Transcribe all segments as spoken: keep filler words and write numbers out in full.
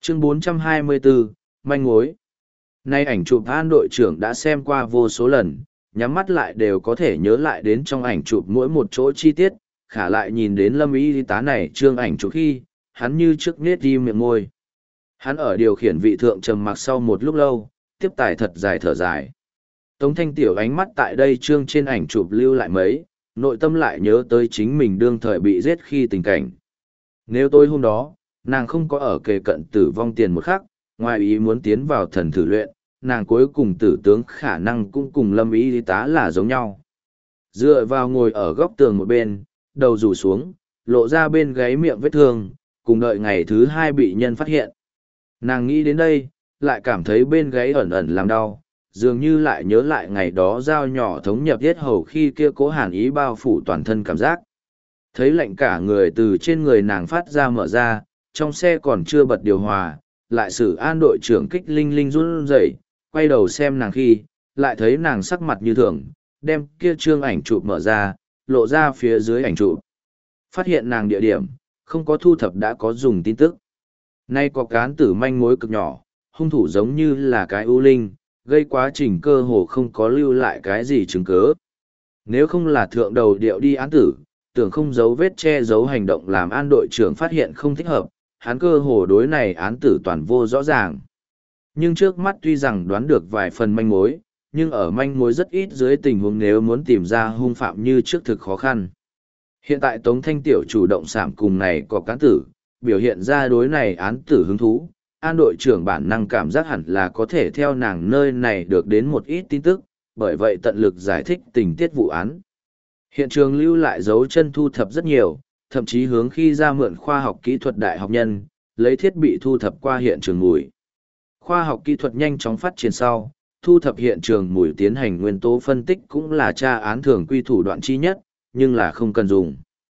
Chương bốn trăm hai mươi bốn, manh mối. Nay ảnh chụp An đội trưởng đã xem qua vô số lần, nhắm mắt lại đều có thể nhớ lại đến trong ảnh chụp mỗi một chỗ chi tiết, khả lại nhìn đến Lâm y tá này trương ảnh chụp khi, hắn như trước nết đi miệng môi. Hắn ở điều khiển vị thượng trầm mặc sau một lúc lâu, tiếp tài thật dài thở dài. Tống Thanh Tiểu ánh mắt tại đây trương trên ảnh chụp lưu lại mấy, nội tâm lại nhớ tới chính mình đương thời bị giết khi tình cảnh. Nếu tối hôm đó, nàng không có ở kề cận tử vong tiền một khắc, ngoài ý muốn tiến vào thần thử luyện, nàng cuối cùng tử tướng khả năng cũng cùng Lâm y tá là giống nhau. Dựa vào ngồi ở góc tường một bên, đầu rủ xuống, lộ ra bên gáy miệng vết thương, cùng đợi ngày thứ hai bị nhân phát hiện. Nàng nghĩ đến đây, lại cảm thấy bên gáy ẩn ẩn làm đau, dường như lại nhớ lại ngày đó dao nhỏ thống nhập yết hầu khi kia cố hàn ý bao phủ toàn thân cảm giác. Thấy lạnh cả người từ trên người nàng phát ra mở ra, trong xe còn chưa bật điều hòa, lại xử An đội trưởng kích linh linh run rẩy, quay đầu xem nàng khi, lại thấy nàng sắc mặt như thường, đem kia trương ảnh chụp mở ra, lộ ra phía dưới ảnh chụp. Phát hiện nàng địa điểm, không có thu thập đã có dùng tin tức. Nay có cán tử manh mối cực nhỏ, hung thủ giống như là cái ưu linh, gây quá trình cơ hồ không có lưu lại cái gì chứng cứ. Nếu không là thượng đầu điệu đi án tử, tưởng không giấu vết che giấu hành động làm An đội trưởng phát hiện không thích hợp, hắn cơ hồ đối này án tử toàn vô rõ ràng. Nhưng trước mắt tuy rằng đoán được vài phần manh mối, nhưng ở manh mối rất ít dưới tình huống nếu muốn tìm ra hung phạm như trước thực khó khăn. Hiện tại Tống Thanh Tiểu chủ động sảm cùng này có cán tử, biểu hiện ra đối này án tử hứng thú, An đội trưởng bản năng cảm giác hẳn là có thể theo nàng nơi này được đến một ít tin tức, bởi vậy tận lực giải thích tình tiết vụ án. Hiện trường lưu lại dấu chân thu thập rất nhiều, thậm chí hướng khi ra mượn khoa học kỹ thuật đại học nhân, lấy thiết bị thu thập qua hiện trường mùi. Khoa học kỹ thuật nhanh chóng phát triển sau, thu thập hiện trường mùi tiến hành nguyên tố phân tích cũng là tra án thường quy thủ đoạn chi nhất, nhưng là không cần dùng.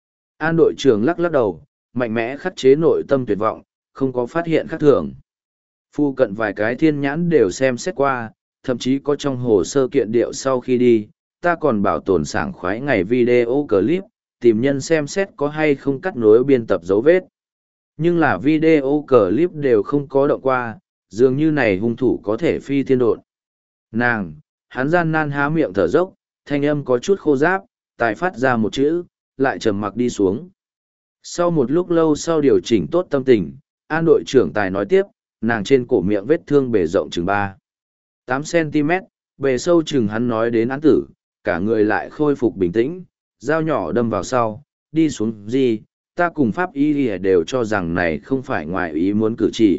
An đội trưởng lắc lắc đầu, mạnh mẽ khắc chế nội tâm tuyệt vọng, không có phát hiện khác thường. Phu cận vài cái thiên nhãn đều xem xét qua, thậm chí có trong hồ sơ kiện điệu sau khi đi, ta còn bảo tồn sảng khoái ngày video clip, tìm nhân xem xét có hay không cắt nối biên tập dấu vết. Nhưng là video clip đều không có động qua, dường như này hung thủ có thể phi thiên độn. Nàng, hắn gian nan há miệng thở dốc, thanh âm có chút khô ráp, tài phát ra một chữ, lại trầm mặc đi xuống. Sau một lúc lâu sau điều chỉnh tốt tâm tình, An đội trưởng tài nói tiếp, nàng trên cổ miệng vết thương bề rộng chừng ba tám xăng-ti-mét, bề sâu chừng hắn nói đến án tử, cả người lại khôi phục bình tĩnh, dao nhỏ đâm vào sau, đi xuống gì, ta cùng pháp y đều cho rằng này không phải ngoài ý muốn cử chỉ.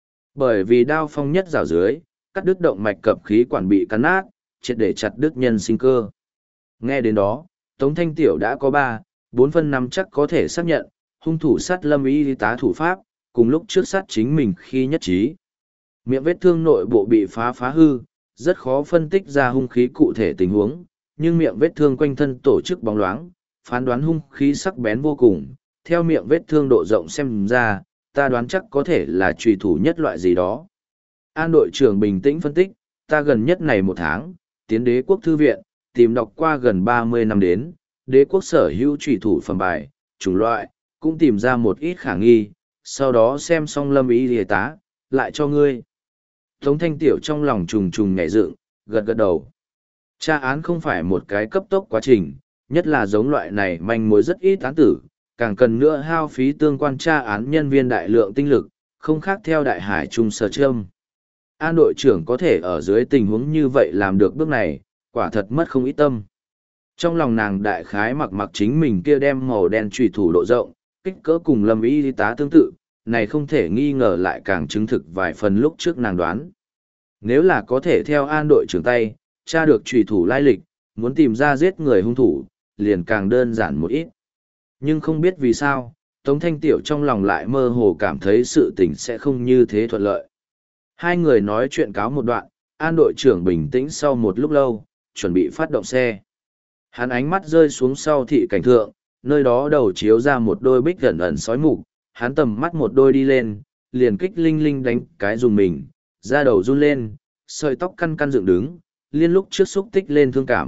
Bởi vì đao phong nhất rào dưới, cắt đứt động mạch cập khí quản bị cắn nát, triệt để chặt đứt nhân sinh cơ. Nghe đến đó, Tống Thanh Tiểu đã có ba, bốn phân năm chắc có thể xác nhận, hung thủ sát Lâm y tá thủ pháp, cùng lúc trước sát chính mình khi nhất trí. Miệng vết thương nội bộ bị phá phá hư, rất khó phân tích ra hung khí cụ thể tình huống, nhưng miệng vết thương quanh thân tổ chức bóng loáng, phán đoán hung khí sắc bén vô cùng, theo miệng vết thương độ rộng xem ra, ta đoán chắc có thể là trùy thủ nhất loại gì đó. An đội trưởng bình tĩnh phân tích, ta gần nhất này một tháng, tiến đế quốc thư viện, tìm đọc qua gần ba mươi năm đến, đế quốc sở hữu trùy thủ phẩm bài, chủng loại, cũng tìm ra một ít khả nghi, sau đó xem xong Lâm y tá, lại cho ngươi. Tống Thanh Tiểu trong lòng trùng trùng nhảy dựng, gật gật đầu. Tra án không phải một cái cấp tốc quá trình, nhất là giống loại này manh mối rất ít án tử, càng cần nữa hao phí tương quan tra án nhân viên đại lượng tinh lực, không khác theo đại hải trung sở trâm. An đội trưởng có thể ở dưới tình huống như vậy làm được bước này, quả thật mất không ít tâm. Trong lòng nàng đại khái mặc mặc chính mình kia đem màu đen trùy thủ độ rộng, kích cỡ cùng Lâm y tá tương tự, này không thể nghi ngờ lại càng chứng thực vài phần lúc trước nàng đoán. Nếu là có thể theo An đội trưởng tay, tra được trùy thủ lai lịch, muốn tìm ra giết người hung thủ, liền càng đơn giản một ít. Nhưng không biết vì sao, Tống Thanh Tiểu trong lòng lại mơ hồ cảm thấy sự tình sẽ không như thế thuận lợi. Hai người nói chuyện cáo một đoạn, An đội trưởng bình tĩnh sau một lúc lâu, chuẩn bị phát động xe. Hắn ánh mắt rơi xuống sau thị cảnh thượng, nơi đó đầu chiếu ra một đôi bích gần ẩn sói mục, hắn tầm mắt một đôi đi lên, liền kích linh linh đánh cái dùng mình, da đầu run lên, sợi tóc căn căn dựng đứng, liên lúc trước xúc tích lên thương cảm,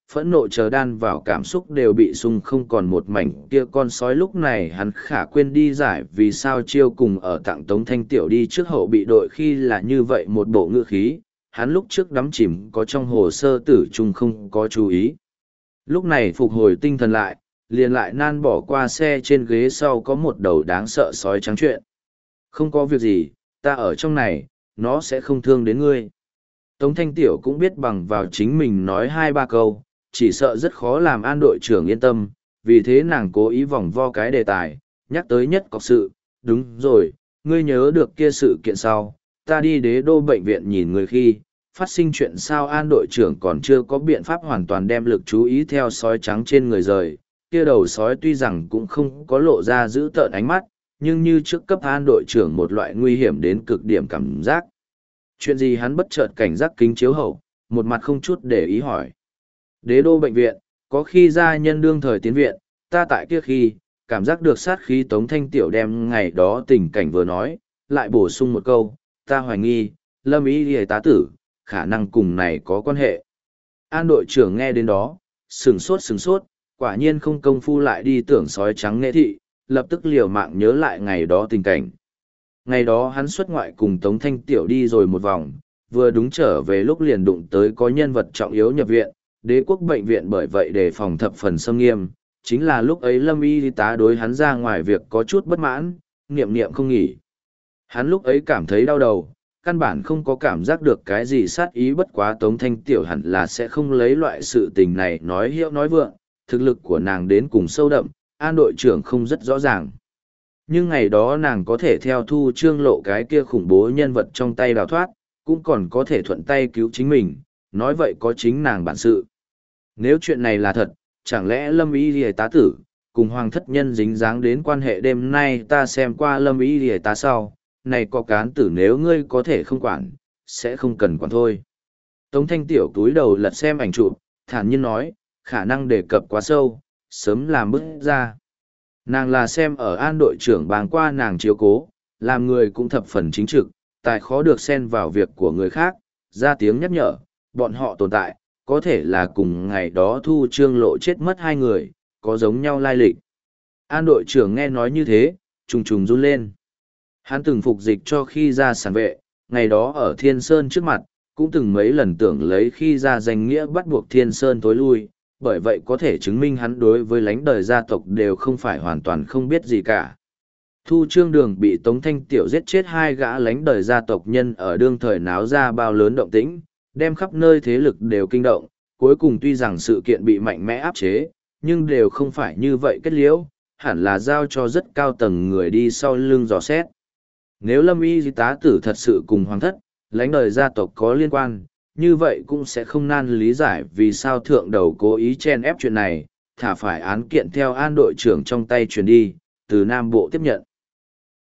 phẫn nộ chờ đan vào cảm xúc đều bị sung không còn một mảnh kia con sói lúc này hắn khả quên đi giải vì sao chiêu cùng ở tặng Tống Thanh Tiểu đi trước hậu bị đội khi là như vậy một bộ ngữ khí, hắn lúc trước đắm chìm có trong hồ sơ tử trung không có chú ý. Lúc này phục hồi tinh thần lại, liền lại nan bỏ qua xe trên ghế sau có một đầu đáng sợ sói trắng chuyện. Không có việc gì, ta ở trong này, nó sẽ không thương đến ngươi. Tống Thanh Tiểu cũng biết bằng vào chính mình nói hai ba câu, chỉ sợ rất khó làm An đội trưởng yên tâm, vì thế nàng cố ý vòng vo cái đề tài, nhắc tới nhất cọc sự, đúng rồi, ngươi nhớ được kia sự kiện sau, ta đi đế đô bệnh viện nhìn người khi, phát sinh chuyện sao An đội trưởng còn chưa có biện pháp hoàn toàn đem lực chú ý theo sói trắng trên người rời, kia đầu sói tuy rằng cũng không có lộ ra giữ tợn ánh mắt, nhưng như trước cấp An đội trưởng một loại nguy hiểm đến cực điểm cảm giác. Chuyện gì hắn bất chợt cảnh giác kính chiếu hậu, một mặt không chút để ý hỏi. Đế đô bệnh viện, có khi gia nhân đương thời tiến viện, ta tại kia khi, cảm giác được sát khí Tống Thanh Tiểu đem ngày đó tình cảnh vừa nói, lại bổ sung một câu, ta hoài nghi, Lâm Y Y tá tử, khả năng cùng này có quan hệ. An đội trưởng nghe đến đó, sừng sốt sừng sốt, quả nhiên không công phu lại đi tưởng sói trắng nghệ thị, lập tức liều mạng nhớ lại ngày đó tình cảnh. Ngày đó hắn xuất ngoại cùng Tống Thanh Tiểu đi rồi một vòng, vừa đúng trở về lúc liền đụng tới có nhân vật trọng yếu nhập viện, đế quốc bệnh viện bởi vậy đề phòng thập phần xâm nghiêm, chính là lúc ấy Lâm Y tá đối hắn ra ngoài việc có chút bất mãn, niệm niệm không nghỉ. Hắn lúc ấy cảm thấy đau đầu, căn bản không có cảm giác được cái gì sát ý bất quá Tống Thanh Tiểu hẳn là sẽ không lấy loại sự tình này nói hiệu nói vượng, thực lực của nàng đến cùng sâu đậm, An đội trưởng không rất rõ ràng. Nhưng ngày đó nàng có thể theo Thu Trương Lộ cái kia khủng bố nhân vật trong tay đào thoát, cũng còn có thể thuận tay cứu chính mình, nói vậy có chính nàng bản sự. Nếu chuyện này là thật, chẳng lẽ Lâm Y Lìa tá tử, cùng Hoàng thất nhân dính dáng đến quan hệ đêm nay ta xem qua Lâm Y Lìa tá sau, này có cán tử nếu ngươi có thể không quản, sẽ không cần quản thôi. Tống Thanh Tiểu túi đầu lật xem ảnh chụp, thản nhiên nói, khả năng đề cập quá sâu, sớm làm bứt ra. Nàng là xem ở An đội trưởng bàng qua nàng chiếu cố, làm người cũng thập phần chính trực, tài khó được xen vào việc của người khác, ra tiếng nhắc nhở, bọn họ tồn tại, có thể là cùng ngày đó Thu Trương Lộ chết mất hai người, có giống nhau lai lịch. An đội trưởng nghe nói như thế, trùng trùng run lên. Hắn từng phục dịch cho khi ra sản vệ, ngày đó ở Thiên Sơn trước mặt, cũng từng mấy lần tưởng lấy khi ra danh nghĩa bắt buộc Thiên Sơn tối lui, bởi vậy có thể chứng minh hắn đối với lãnh đời gia tộc đều không phải hoàn toàn không biết gì cả. Thu Trương Đường bị Tống Thanh Tiểu giết chết hai gã lãnh đời gia tộc nhân ở đương thời náo ra bao lớn động tĩnh, đem khắp nơi thế lực đều kinh động, cuối cùng tuy rằng sự kiện bị mạnh mẽ áp chế, nhưng đều không phải như vậy kết liễu, hẳn là giao cho rất cao tầng người đi sau lưng dò xét. Nếu Lâm Y tá tử thật sự cùng Hoàng thất, lãnh đời gia tộc có liên quan, như vậy cũng sẽ không nan lý giải vì sao thượng đầu cố ý chen ép chuyện này, thả phải án kiện theo An đội trưởng trong tay truyền đi, từ Nam Bộ tiếp nhận.